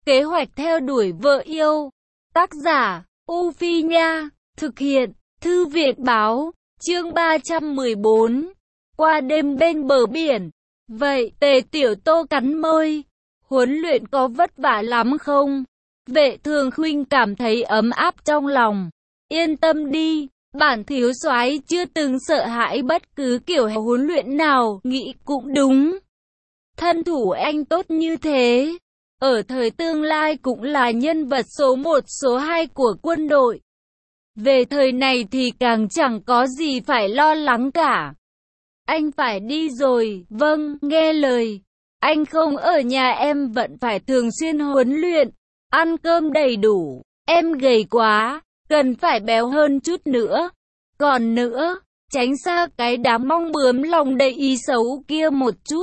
Kế hoạch theo đuổi vợ yêu. Tác giả, U Phi Nha. Thực hiện, Thư viện Báo. Chương 314. Qua đêm bên bờ biển. Vậy, Tề Tiểu Tô cắn môi. Huấn luyện có vất vả lắm không? Vệ Thường Khuynh cảm thấy ấm áp trong lòng. Yên tâm đi, bản thiếu soái chưa từng sợ hãi bất cứ kiểu huấn luyện nào, nghĩ cũng đúng. Thân thủ anh tốt như thế, ở thời tương lai cũng là nhân vật số 1 số 2 của quân đội. Về thời này thì càng chẳng có gì phải lo lắng cả. Anh phải đi rồi, vâng, nghe lời. Anh không ở nhà em vẫn phải thường xuyên huấn luyện, ăn cơm đầy đủ. Em gầy quá, cần phải béo hơn chút nữa. Còn nữa, tránh xa cái đám mong bướm lòng đầy ý xấu kia một chút.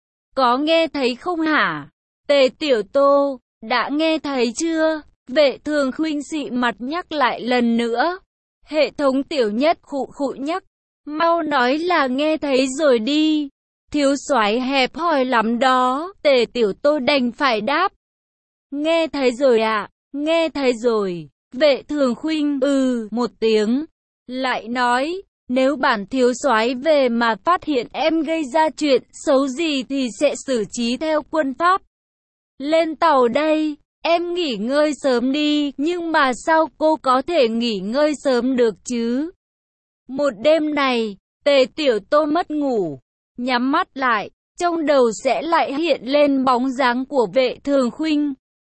Có nghe thấy không hả? Tề Tiểu Tô, đã nghe thấy chưa? Vệ Thường Khuynh xị mặt nhắc lại lần nữa. Hệ thống Tiểu Nhất khụ khụ nhắc. Mau nói là nghe thấy rồi đi. Thiếu soái hẹp hòi lắm đó. Tề Tiểu Tô đành phải đáp. Nghe thấy rồi ạ, nghe thấy rồi. Vệ Thường Khuynh một tiếng. Lại nói, nếu bản thiếu soái về mà phát hiện em gây ra chuyện xấu gì thì sẽ xử trí theo quân pháp. Lên tàu đây, em nghỉ ngơi sớm đi, nhưng mà sao cô có thể nghỉ ngơi sớm được chứ? Một đêm này, Tề Tiểu Tô mất ngủ, nhắm mắt lại, trong đầu sẽ lại hiện lên bóng dáng của Vệ Thường Khuynh.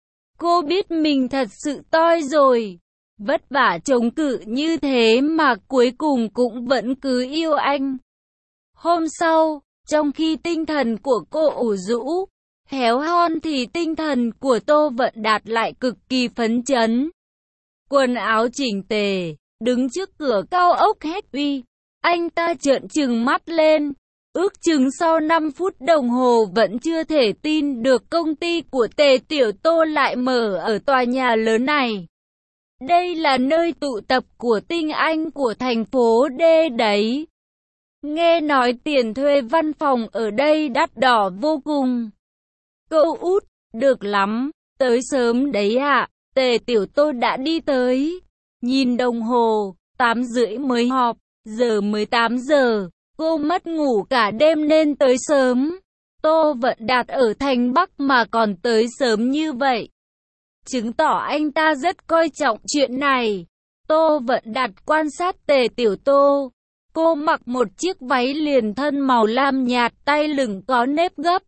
Cô biết mình thật sự toi rồi, vất vả chống cự như thế mà cuối cùng cũng vẫn cứ yêu anh. Hôm sau, trong khi tinh thần của cô ủ rũ, héo hon thì tinh thần của Tô Vận Đạt lại cực kỳ phấn chấn. Quần áo chỉnh tề, đứng trước cửa cao ốc hét uy. Anh ta trợn trừng mắt lên. Ước chừng sau 5 phút đồng hồ vẫn chưa thể tin được công ty của Tề Tiểu Tô lại mở ở tòa nhà lớn này. Đây là nơi tụ tập của tinh anh của thành phố D đấy. Nghe nói tiền thuê văn phòng ở đây đắt đỏ vô cùng. Cậu út, được lắm, tới sớm đấy ạ. Tề Tiểu Tô đã đi tới. Nhìn đồng hồ, 8:30 mới họp, giờ mới 8 giờ. Cô mất ngủ cả đêm nên tới sớm. Tô Vận Đạt ở thành Bắc mà còn tới sớm như vậy, chứng tỏ anh ta rất coi trọng chuyện này. Tô Vận Đạt quan sát Tề Tiểu Tô. Cô mặc một chiếc váy liền thân màu lam nhạt, tay lửng có nếp gấp.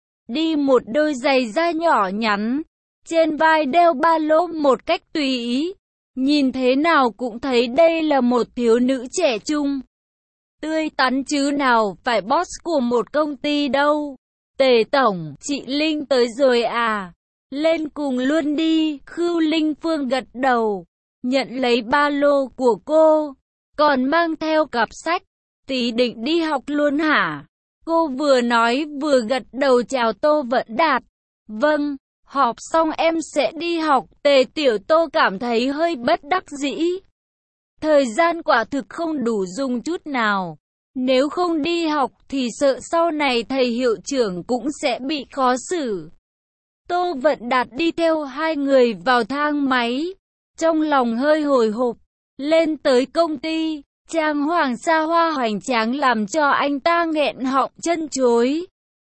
Đi một đôi giày da nhỏ nhắn. Trên vai đeo ba lô một cách tùy ý. Nhìn thế nào cũng thấy đây là một thiếu nữ trẻ trung. Tươi tắn chứ nào phải boss của một công ty đâu. Tề Tổng, chị Linh tới rồi à? Lên cùng luôn đi. Khưu Linh Phương gật đầu, nhận lấy ba lô của cô, còn mang theo cặp sách. Tí định đi học luôn hả? Cô vừa nói vừa gật đầu chào Tô Vận Đạt. Vâng, họp xong em sẽ đi học. Tề Tiểu Tô cảm thấy hơi bất đắc dĩ. Thời gian quả thực không đủ dùng chút nào. Nếu không đi học thì sợ sau này thầy hiệu trưởng cũng sẽ bị khó xử. Tô Vận Đạt đi theo hai người vào thang máy. Trong lòng hơi hồi hộp. Lên tới công ty, trang hoàng xa hoa hoành tráng làm cho anh ta nghẹn họng chân chối.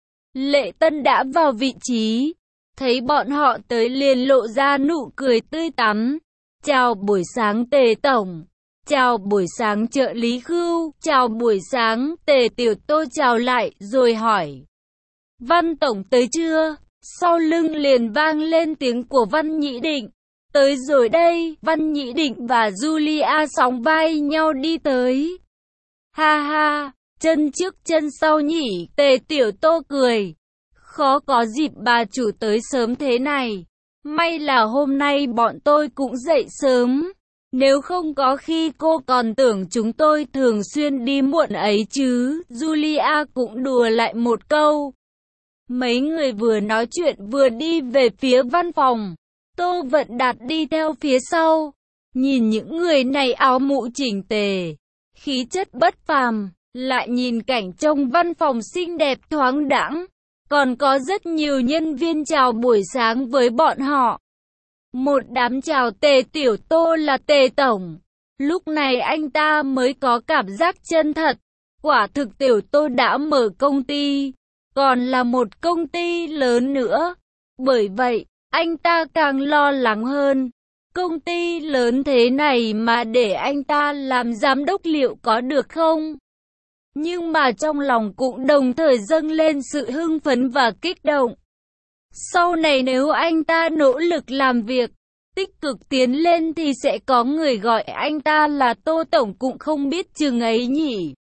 Lệ Tân đã vào vị trí. Thấy bọn họ tới liền lộ ra nụ cười tươi tắn. Chào buổi sáng Tề Tổng. Chào buổi sáng trợ lý Khưu. Chào buổi sáng. Tề Tiểu Tô chào lại rồi hỏi. Văn Tổng tới chưa? Sau lưng liền vang lên tiếng của Văn Nhĩ Định. Tới rồi đây. Văn Nhĩ Định và Julia sóng vai nhau đi tới. Ha ha, chân trước chân sau nhỉ? Tề Tiểu Tô cười. Khó có dịp bà chủ tới sớm thế này. May là hôm nay bọn tôi cũng dậy sớm. Nếu không có khi cô còn tưởng chúng tôi thường xuyên đi muộn ấy chứ. Julia cũng đùa lại một câu. Mấy người vừa nói chuyện vừa đi về phía văn phòng. Tô Vận Đạt đi theo phía sau. Nhìn những người này áo mũ chỉnh tề, khí chất bất phàm, lại nhìn cảnh trong văn phòng xinh đẹp thoáng đãng. Còn có rất nhiều nhân viên chào buổi sáng với bọn họ. Một đám chào Tề Tiểu Tô là Tề Tổng. Lúc này anh ta mới có cảm giác chân thật. Quả thực Tiểu Tô đã mở công ty, còn là một công ty lớn nữa. Bởi vậy, anh ta càng lo lắng hơn. Công ty lớn thế này mà để anh ta làm giám đốc liệu có được không? Nhưng mà trong lòng cũng đồng thời dâng lên sự hưng phấn và kích động. Sau này nếu anh ta nỗ lực làm việc, tích cực tiến lên thì sẽ có người gọi anh ta là Tô Tổng cũng không biết chừng ấy nhỉ.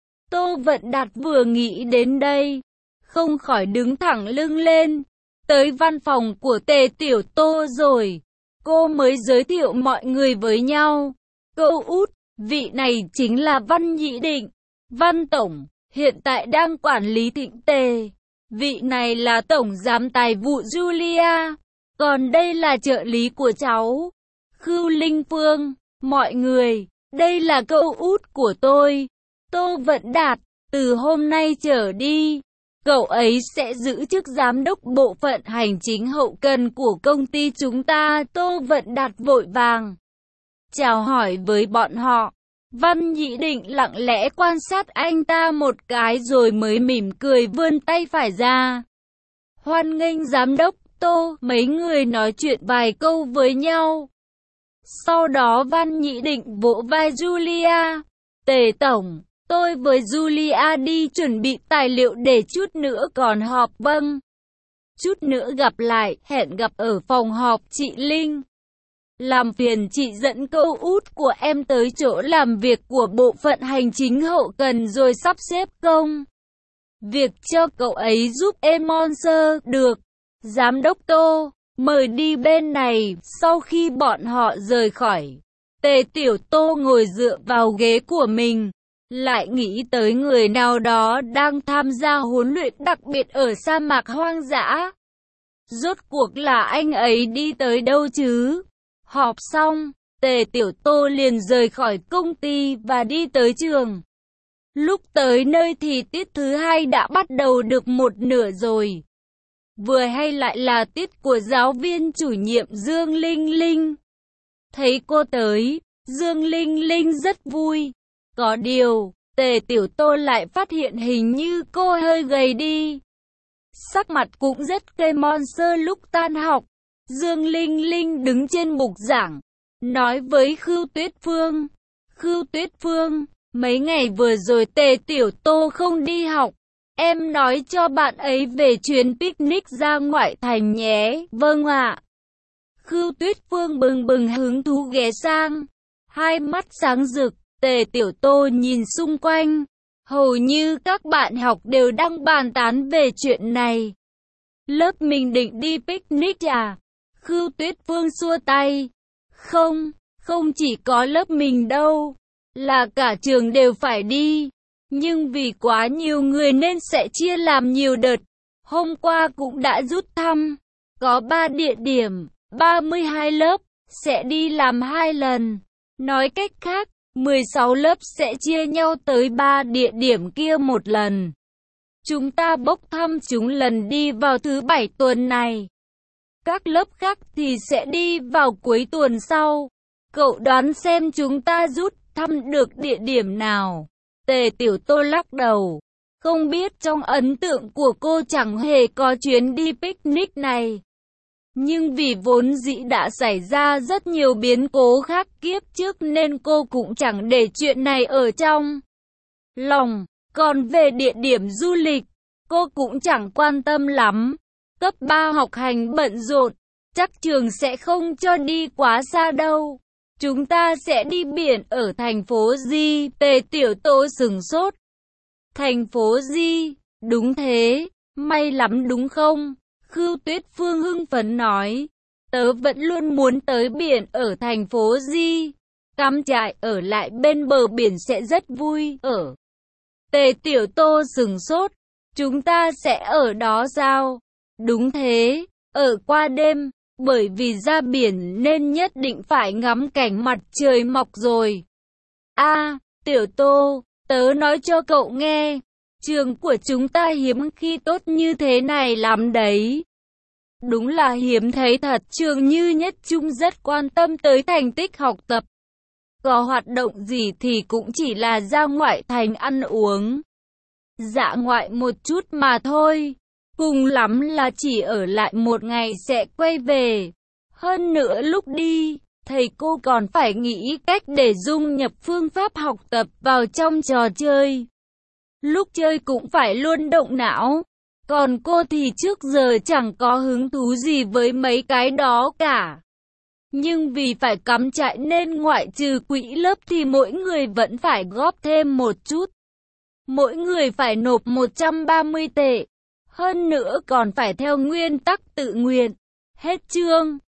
Tô Vận Đạt vừa nghĩ đến đây, không khỏi đứng thẳng lưng lên, tới văn phòng của Tề Tiểu Tô rồi. Cô mới giới thiệu mọi người với nhau. Cậu út, vị này chính là Văn Nhĩ Định, Văn Tổng, hiện tại đang quản lý Thịnh Tề. Vị này là Tổng giám tài vụ Julia. Còn đây là trợ lý của cháu, Khưu Linh Phương. Mọi người, đây là cậu út của tôi, Tô Vận Đạt. Từ hôm nay trở đi, cậu ấy sẽ giữ chức giám đốc bộ phận hành chính hậu cần của công ty chúng ta. Tô Vận Đạt vội vàng chào hỏi với bọn họ. Văn Nhĩ Định lặng lẽ quan sát anh ta một cái rồi mới mỉm cười vươn tay phải ra. Hoan nghênh giám đốc Tô. Mấy người nói chuyện vài câu với nhau. Sau đó Văn Nhĩ Định vỗ vai Julia. Tề Tổng, tôi với Julia đi chuẩn bị tài liệu để chút nữa còn họp. Vâng. Chút nữa gặp lại, hẹn gặp ở phòng họp chị Linh. Làm phiền chị dẫn cậu út của em tới chỗ làm việc của bộ phận hành chính hậu cần rồi sắp xếp công việc cho cậu ấy giúp em Monster. Được. Giám đốc Tô, mời đi bên này. Sau khi bọn họ rời khỏi, Tề Tiểu Tô ngồi dựa vào ghế của mình, lại nghĩ tới người nào đó đang tham gia huấn luyện đặc biệt ở sa mạc hoang dã. Rốt cuộc là anh ấy đi tới đâu chứ? Họp xong, Tề Tiểu Tô liền rời khỏi công ty và đi tới trường. Lúc tới nơi thì tiết thứ hai đã bắt đầu được một nửa rồi. Vừa hay lại là tiết của giáo viên chủ nhiệm Dương Linh Linh. Thấy cô tới, Dương Linh Linh rất vui. Có điều, Tề Tiểu Tô lại phát hiện hình như cô hơi gầy đi. Sắc mặt cũng rất cây monster. Lúc tan học, Dương Linh Linh đứng trên bục giảng, nói với Khưu Tuyết Phương. Khưu Tuyết Phương, mấy ngày vừa rồi Tề Tiểu Tô không đi học. Em nói cho bạn ấy về chuyến picnic ra ngoại thành nhé. Vâng ạ. Khưu Tuyết Phương bừng bừng hứng thú ghé sang, hai mắt sáng rực. Tề Tiểu Tô nhìn xung quanh, hầu như các bạn học đều đang bàn tán về chuyện này. Lớp mình định đi picnic à? Khưu Tuyết Phương xua tay. Không, không chỉ có lớp mình đâu, là cả trường đều phải đi. Nhưng vì quá nhiều người nên sẽ chia làm nhiều đợt. Hôm qua cũng đã rút thăm. Có 3 địa điểm, 32 lớp, sẽ đi làm 2 lần. Nói cách khác, 16 lớp sẽ chia nhau tới 3 địa điểm kia một lần. Chúng ta bốc thăm chúng lần đi vào thứ 7 tuần này. Các lớp khác thì sẽ đi vào cuối tuần sau. Cậu đoán xem chúng ta rút thăm được địa điểm nào? Tề Tiểu Tô lắc đầu. Không biết, trong ấn tượng của cô chẳng hề có chuyến đi picnic này. Nhưng vì vốn dĩ đã xảy ra rất nhiều biến cố khác kiếp trước nên cô cũng chẳng để chuyện này ở trong lòng. Còn về địa điểm du lịch, cô cũng chẳng quan tâm lắm. Cấp 3 học hành bận rộn, chắc trường sẽ không cho đi quá xa đâu. Chúng ta sẽ đi biển ở thành phố Di. Tề Tiểu Tô sửng sốt. Thành phố Di? Đúng thế, may lắm đúng không? Khưu Tuyết Phương hưng phấn nói. Tớ vẫn luôn muốn tới biển ở thành phố Di. Cắm trại ở lại bên bờ biển sẽ rất vui. Ở Tề Tiểu Tô sửng sốt. Chúng ta sẽ ở đó sao? Đúng thế, ở qua đêm. Bởi vì ra biển nên nhất định phải ngắm cảnh mặt trời mọc rồi. À, Tiểu Tô, tớ nói cho cậu nghe. Trường của chúng ta hiếm khi tốt như thế này lắm đấy. Đúng là hiếm thấy thật. Trường Như Nhất Trung rất quan tâm tới thành tích học tập. Có hoạt động gì thì cũng chỉ là ra ngoại thành ăn uống, dã ngoại một chút mà thôi. Cùng lắm là chỉ ở lại một ngày sẽ quay về. Hơn nữa lúc đi, thầy cô còn phải nghĩ cách để dung nhập phương pháp học tập vào trong trò chơi. Lúc chơi cũng phải luôn động não. Còn cô thì trước giờ chẳng có hứng thú gì với mấy cái đó cả. Nhưng vì phải cắm trại nên ngoại trừ quỹ lớp thì mỗi người vẫn phải góp thêm một chút. Mỗi người phải nộp 130 tệ. Hơn nữa còn phải theo nguyên tắc tự nguyện. Hết chương.